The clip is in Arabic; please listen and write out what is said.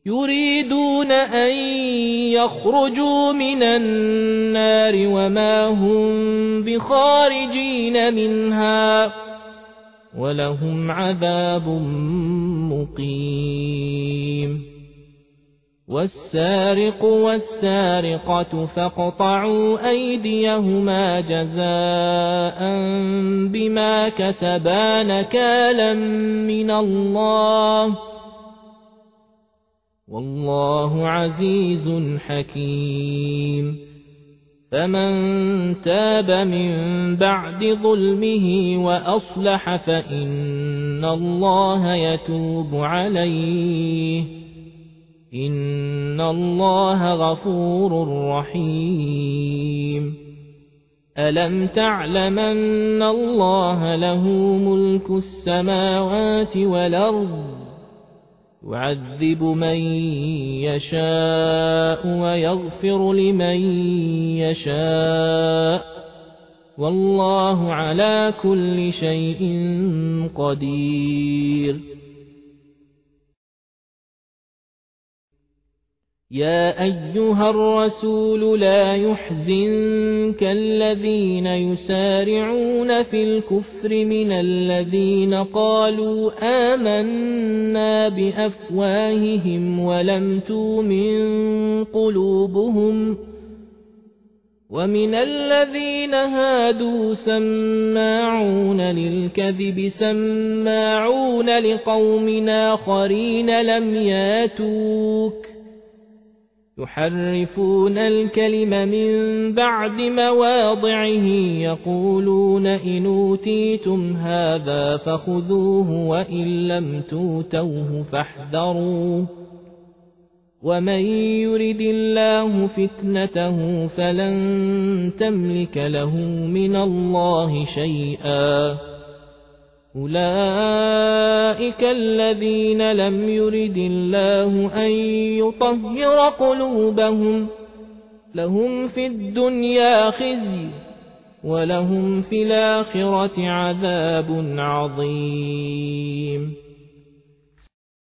يريدون أن يخرجوا من النار وما هم بخارجين منها ولهم عذاب مقيم والسارق والسارقة فاقطعوا أيديهما جزاء بما كسبا نكالا من الله والله عزيز حكيم فمن تاب من بعد ظلمه وأصلح فإن الله يتوب عليه إن الله غفور رحيم ألم تعلم أن الله له ملك السماوات والأرض يعذب من يشاء ويغفر لمن يشاء والله على كل شيء قدير يا أيها الرسول لا يحزنك الذين يسارعون في الكفر من الذين قالوا آمنا بأفواههم ولم تؤمن قلوبهم ومن الذين هادوا سماعون للكذب سماعون لقوم آخرين لم ياتوك يحرفون الكلم من بعد مواضعه يقولون إن أوتيتم هذا فخذوه وإن لم توتوه فاحذروا ومن يرد الله فتنته فلن تملك له من الله شيئا أولئك الذين لم يرد الله أن يطهر قلوبهم لهم في الدنيا خزي ولهم في الآخرة عذاب عظيم